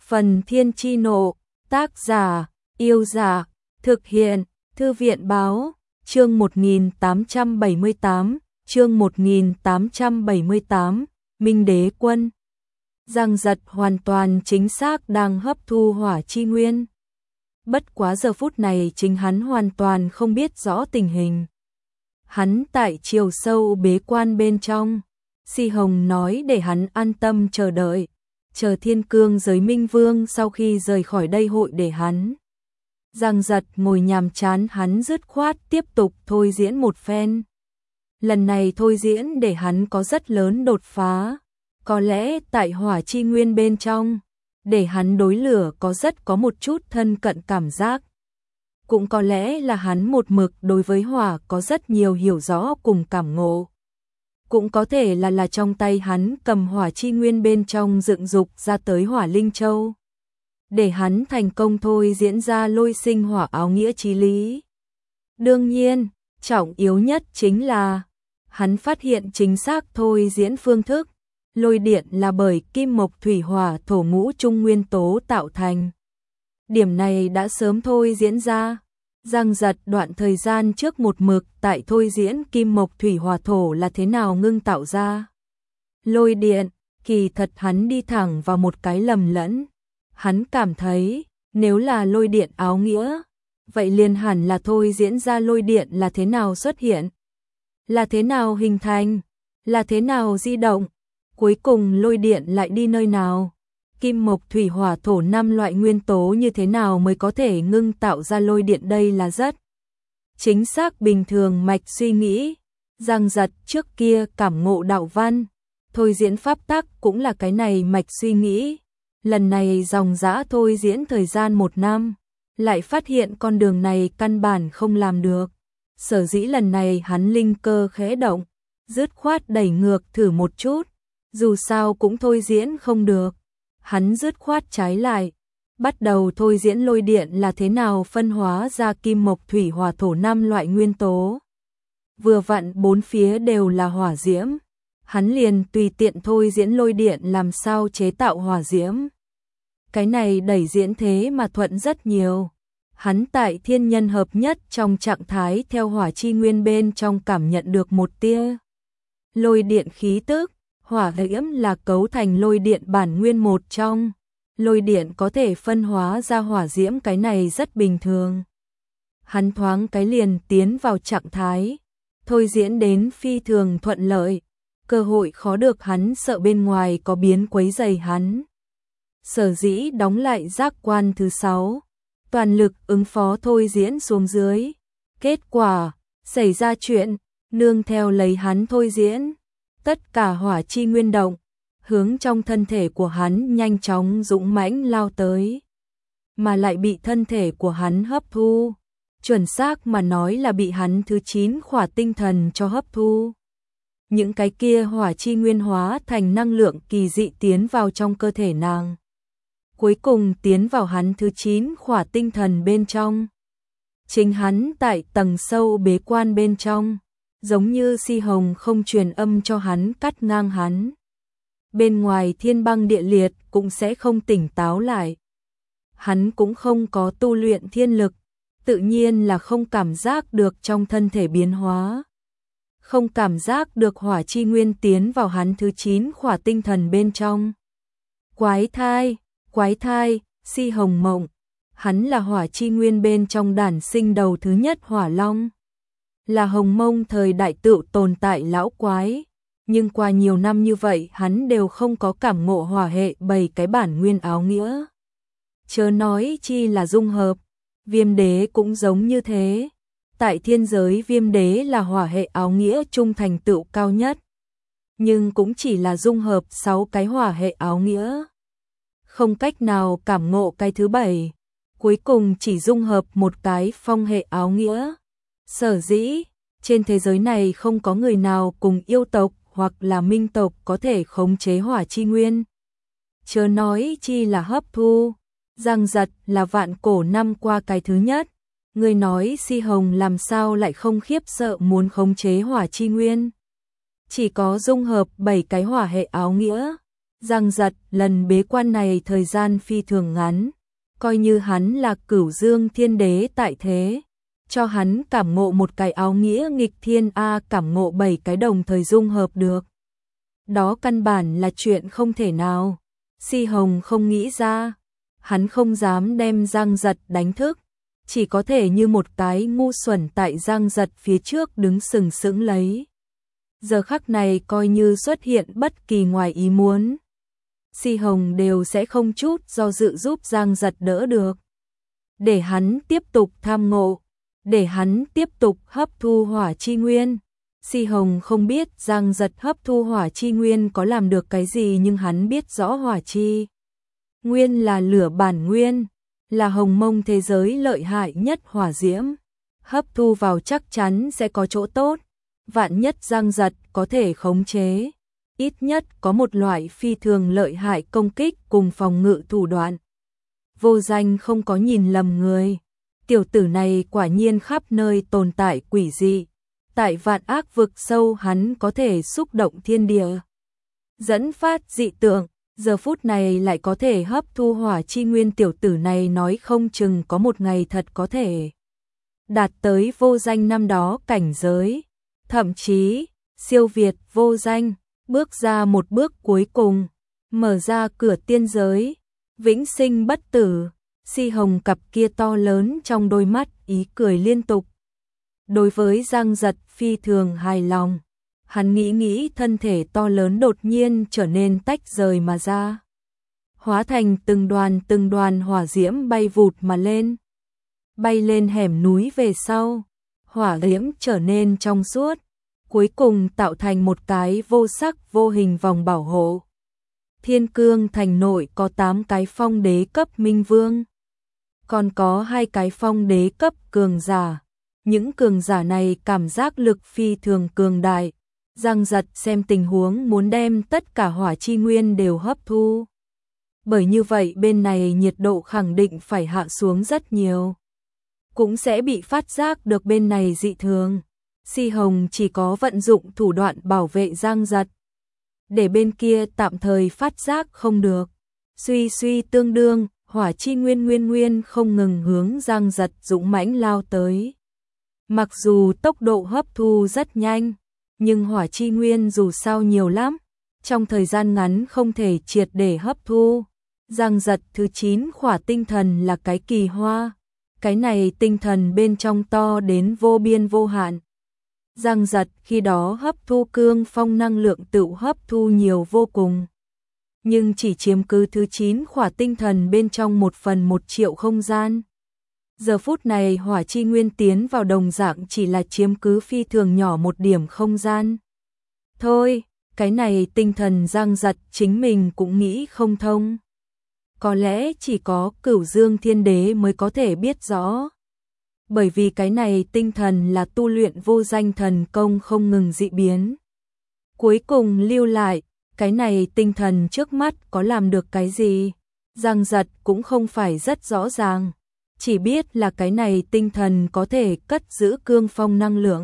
Phần Thiên Chi Nộ, tác giả, Yêu Dạ, thực hiện, Thư viện Báo, chương 1878, Minh Đế Quân. Giang Giật hoàn toàn chính xác đang hấp thu hỏa chi nguyên. Bất quá giờ phút này chính hắn hoàn toàn không biết rõ tình hình. Hắn tại chiều sâu bế quan bên trong, Si Hồng nói để hắn an tâm chờ đợi, chờ Thiên Cương giới Minh Vương sau khi rời khỏi đây hội để hắn. Giang Giật ngồi nhàm chán, hắn dứt khoát tiếp tục thôi diễn một phen. Lần này thôi diễn để hắn có rất lớn đột phá, có lẽ tại hỏa chi nguyên bên trong, để hắn đối lửa có một chút thân cận cảm giác. Cũng có lẽ là hắn một mực đối với hỏa có rất nhiều hiểu rõ cùng cảm ngộ. Cũng có thể là trong tay hắn cầm hỏa chi nguyên bên trong dựng dục ra tới hỏa linh châu, để hắn thành công thôi diễn ra lôi sinh hỏa áo nghĩa chí lý. Đương nhiên, trọng yếu nhất chính là hắn phát hiện chính xác thôi diễn phương thức. Lôi điện là bởi kim mộc thủy hỏa thổ ngũ trung nguyên tố tạo thành. Điểm này đã sớm thôi diễn ra. Giang Giật đoạn thời gian trước một mực tại thôi diễn kim mộc thủy hỏa thổ là thế nào ngưng tạo ra lôi điện, kỳ thật hắn đi thẳng vào một cái lầm lẫn. Hắn cảm thấy, nếu là lôi điện áo nghĩa, vậy liền hẳn là thôi diễn ra lôi điện là thế nào xuất hiện, là thế nào hình thành, là thế nào di động, cuối cùng lôi điện lại đi nơi nào. Kim mộc thủy hỏa thổ 5 loại nguyên tố như thế nào mới có thể ngưng tạo ra lôi điện, đây là rất chính xác bình thường mạch suy nghĩ. Giang Giật trước kia cảm ngộ đạo văn, thôi diễn pháp tắc cũng là cái này mạch suy nghĩ. Lần này dòng dã thôi diễn thời gian 1 năm, lại phát hiện con đường này căn bản không làm được. Sở dĩ lần này hắn linh cơ khẽ động, dứt khoát đẩy ngược thử một chút, dù sao cũng thôi diễn không được. Hắn dứt khoát trái lại, bắt đầu thôi diễn lôi điện là thế nào phân hóa ra kim mộc thủy hỏa thổ 5 loại nguyên tố. Vừa vặn 4 phía đều là hỏa diễm, hắn liền tùy tiện thôi diễn lôi điện làm sao chế tạo hỏa diễm. Cái này đẩy diễn thế mà thuận rất nhiều. Hắn tại thiên nhân hợp nhất trong trạng thái theo hỏa chi nguyên bên trong cảm nhận được một tia lôi điện khí tức. Hỏa diễm là cấu thành lôi điện bản nguyên một trong. Lôi điện có thể phân hóa ra hỏa diễm, cái này rất bình thường. Hắn thoáng cái liền tiến vào trạng thái, thôi diễn đến phi thường thuận lợi. Cơ hội khó được hắn sợ bên ngoài có biến quấy rầy hắn. Sở dĩ đóng lại giác quan thứ 6, toàn lực ứng phó thôi diễn xuống dưới. Kết quả, xảy ra chuyện, nương theo lấy hắn thôi diễn. Tất cả hỏa chi nguyên động, hướng trong thân thể của hắn nhanh chóng dũng mãnh lao tới, mà lại bị thân thể của hắn hấp thu. Chuẩn xác mà nói là bị hắn thứ 9 khỏa tinh thần cho hấp thu. Những cái kia hỏa chi nguyên hóa thành năng lượng kỳ dị tiến vào trong cơ thể nàng. Cuối cùng tiến vào hắn thứ 9 khỏa tinh thần bên trong. Chính hắn tại tầng sâu bế quan bên trong, giống như Si Hồng không truyền âm cho hắn cắt ngang hắn. Bên ngoài thiên băng địa liệt cũng sẽ không tỉnh táo lại. Hắn cũng không có tu luyện thiên lực, tự nhiên là không cảm giác được trong thân thể biến hóa. Không cảm giác được hỏa chi nguyên tiến vào hắn thứ 9 khỏa tinh thần bên trong. Quái thai, Si Hồng mộng. Hắn là hỏa chi nguyên bên trong đản sinh đầu thứ nhất hỏa long. Là Hồng Mông thời đại tựu tồn tại lão quái, nhưng qua nhiều năm như vậy hắn đều không có cảm ngộ hỏa hệ 7 cái bản nguyên áo nghĩa. Chớ nói chi là dung hợp, Viêm Đế cũng giống như thế. Tại thiên giới Viêm Đế là hỏa hệ áo nghĩa trung thành tựu cao nhất, nhưng cũng chỉ là dung hợp 6 cái hỏa hệ áo nghĩa. Không cách nào cảm ngộ cái thứ 7, cuối cùng chỉ dung hợp một cái phong hệ áo nghĩa. Sở dĩ, trên thế giới này không có người nào cùng yêu tộc hoặc là minh tộc có thể khống chế hỏa chi nguyên. Chớ nói chi là hấp thu. Giang Giật là vạn cổ năm qua cái thứ nhất. Người nói Si Hồng làm sao lại không khiếp sợ muốn khống chế hỏa chi nguyên. Chỉ có dung hợp 7 cái hỏa hệ áo nghĩa. Giang Giật lần bế quan này thời gian phi thường ngắn, coi như hắn là Cửu Dương Thiên Đế tại thế, cho hắn cảm ngộ một cái áo nghĩa nghịch thiên cảm ngộ 7 cái đồng thời dung hợp được. Đó căn bản là chuyện không thể nào. Si Hồng không nghĩ ra, hắn không dám đem Giang Giật đánh thức, chỉ có thể như một cái ngu xuẩn tại Giang Giật phía trước đứng sừng sững lấy. Giờ khắc này coi như xuất hiện bất kỳ ngoài ý muốn, Si Hồng đều sẽ không chút do dự giúp Giang Giật đỡ được. Để hắn tiếp tục tham ngộ, để hắn tiếp tục hấp thu hỏa chi nguyên. Si Hồng không biết Giang Giật hấp thu hỏa chi nguyên có làm được cái gì, nhưng hắn biết rõ hỏa chi nguyên là lửa bản nguyên, là hồng mông thế giới lợi hại nhất hỏa diễm. Hấp thu vào chắc chắn sẽ có chỗ tốt, vạn nhất Giang Giật có thể khống chế, ít nhất có một loại phi thường lợi hại công kích cùng phòng ngự thủ đoạn. Vô Danh không có nhìn lầm người, tiểu tử này quả nhiên khắp nơi tồn tại quỷ dị. Tại vạn ác vực sâu hắn có thể xúc động thiên địa, dẫn phát dị tượng, giờ phút này lại có thể hấp thu hỏa chi nguyên. Tiểu tử này nói không chừng có một ngày thật có thể đạt tới Vô Danh năm đó cảnh giới, thậm chí siêu việt Vô Danh, bước ra một bước cuối cùng, mở ra cửa tiên giới, vĩnh sinh bất tử. Si Hồng cặp kia to lớn trong đôi mắt ý cười liên tục. Đối với Giang Giật phi thường hài lòng, hắn nghĩ thân thể to lớn đột nhiên trở nên tách rời mà ra, hóa thành từng đoàn hỏa diễm bay vụt mà lên. Bay lên hẻm núi về sau, hỏa diễm trở nên trong suốt, cuối cùng tạo thành một cái vô sắc vô hình vòng bảo hộ. Thiên Cương Thành nội có 8 cái phong đế cấp minh vương, còn có 2 cái phong đế cấp cường giả. Những cường giả này cảm giác lực phi thường cường đại. Giang Giật xem tình huống muốn đem tất cả hỏa chi nguyên đều hấp thu. Bởi như vậy bên này nhiệt độ khẳng định phải hạ xuống rất nhiều, cũng sẽ bị phát giác được bên này dị thường. Si Hồng chỉ có vận dụng thủ đoạn bảo vệ Giang Giật, để bên kia tạm thời phát giác không được. Suy tương đương, hỏa chi nguyên không ngừng hướng Giang Giật dũng mãnh lao tới. Mặc dù tốc độ hấp thu rất nhanh, nhưng hỏa chi nguyên dù sao nhiều lắm, trong thời gian ngắn không thể triệt để hấp thu. Giang Giật thứ 9 khỏa tinh thần là cái kỳ hoa, cái này tinh thần bên trong to đến vô biên vô hạn. Giang Giật khi đó hấp thu cương phong năng lượng tự hấp thu nhiều vô cùng, nhưng chỉ chiếm cứ thứ 9 khỏa tinh thần bên trong 1/1.000.000 không gian. Giờ phút này hỏa chi nguyên tiến vào đồng dạng chỉ là chiếm cứ phi thường nhỏ một điểm không gian. Thôi, cái này tinh thần Giang Giật chính mình cũng nghĩ không thông. Có lẽ chỉ có Cửu Dương Thiên Đế mới có thể biết rõ. Bởi vì cái này tinh thần là tu luyện vô danh thần công không ngừng dị biến. Cuối cùng lưu lại, cái này tinh thần trước mắt có làm được cái gì? Giang Giật cũng không phải rất rõ ràng. Chỉ biết là cái này tinh thần có thể cất giữ cương phong năng lượng,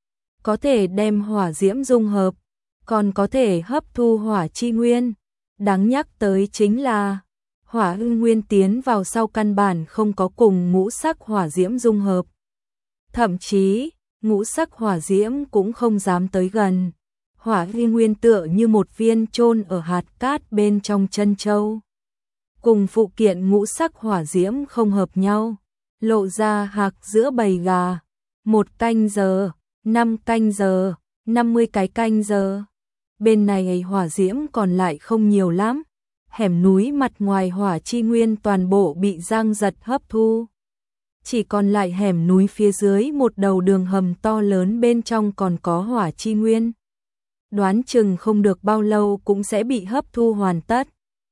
có thể đem hỏa diễm dung hợp, còn có thể hấp thu hỏa chi nguyên. Đáng nhắc tới chính là hỏa ưng nguyên tiến vào sau căn bản không có cùng ngũ sắc hỏa diễm dung hợp. Thậm chí, ngũ sắc hỏa diễm cũng không dám tới gần. Hỏa ưng nguyên tựa như một viên chôn ở hạt cát bên trong chân châu, cùng phụ kiện ngũ sắc hỏa diễm không hợp nhau, lộ ra hạc giữa bầy gà. 1 canh giờ, 5 canh giờ, 50 cái canh giờ. Bên này hỏa diễm còn lại không nhiều lắm. Hẻm núi mặt ngoài hỏa chi nguyên toàn bộ bị Giang Giật hấp thu. Chỉ còn lại hẻm núi phía dưới một đầu đường hầm to lớn bên trong còn có hỏa chi nguyên. Đoán chừng không được bao lâu cũng sẽ bị hấp thu hoàn tất.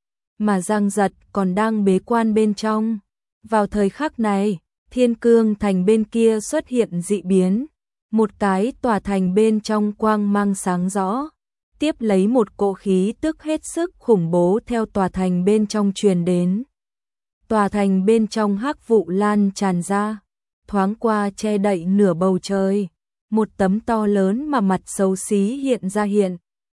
Mà Giang Giật còn đang bế quan bên trong. Vào thời khắc này, Thiên Cương Thành bên kia xuất hiện dị biến. Một cái tòa thành bên trong quang mang sáng rõ. Tiếp lấy một cỗ khí tức hết sức khủng bố theo tòa thành bên trong truyền đến. Tòa thành bên trong hắc vụ lan tràn ra, thoáng qua che đậy nửa bầu trời. Một tấm to lớn mà mặt xấu xí hiện ra hiện.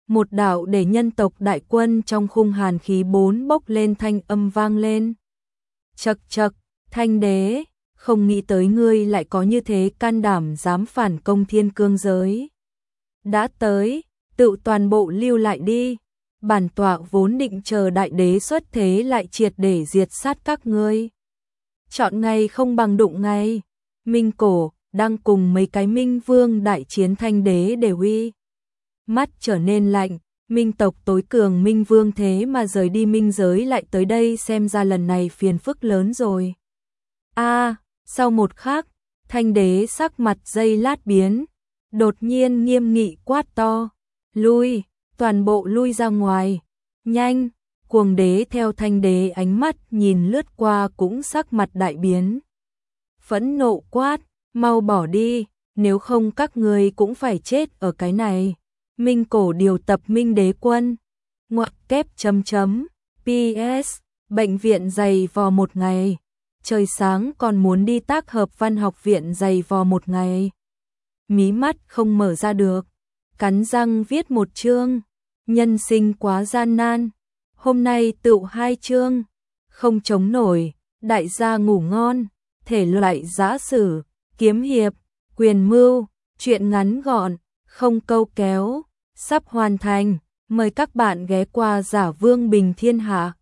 Một đạo để nhân tộc đại quân trong khung hàn khí bốn bốc lên thanh âm vang lên. Chậc chậc, Thanh đế, không nghĩ tới ngươi lại có như thế can đảm dám phản công thiên cương giới. Đã tới, tự toàn bộ lưu lại đi. Bản tọa vốn định chờ đại đế xuất thế lại triệt để diệt sát các ngươi. Chọn ngày không bằng đụng ngày. Minh Cổ đang cùng mấy cái minh vương đại chiến Thanh đế để uy. Mắt trở nên lạnh, minh tộc tối cường minh vương thế mà rời đi minh giới lại tới đây, xem ra lần này phiền phức lớn rồi. Sau một khắc, Thanh đế sắc mặt giây lát biến, đột nhiên nghiêm nghị quát to, lui, toàn bộ lui ra ngoài, nhanh. Cuồng đế theo Thanh đế ánh mắt nhìn lướt qua cũng sắc mặt đại biến. Phẫn nộ quát, mau bỏ đi, nếu không các ngươi cũng phải chết ở cái này. Minh Cổ điều tập Minh đế quân. Ngoặc kép chấm chấm. PS, bệnh viện dày vò một ngày. Trời sáng còn muốn đi tác hợp văn học viện dày vò một ngày. Mí mắt không mở ra được. Cắn răng viết một chương. Nhân sinh quá gian nan. Hôm nay tựu 2 chương. Không chống nổi. Đại gia ngủ ngon. Thể loại giã sử, kiếm hiệp, quyền mưu, truyện ngắn gọn, không câu kéo. Sắp hoàn thành, mời các bạn ghé qua Giả Vương Bình Thiên Hạ.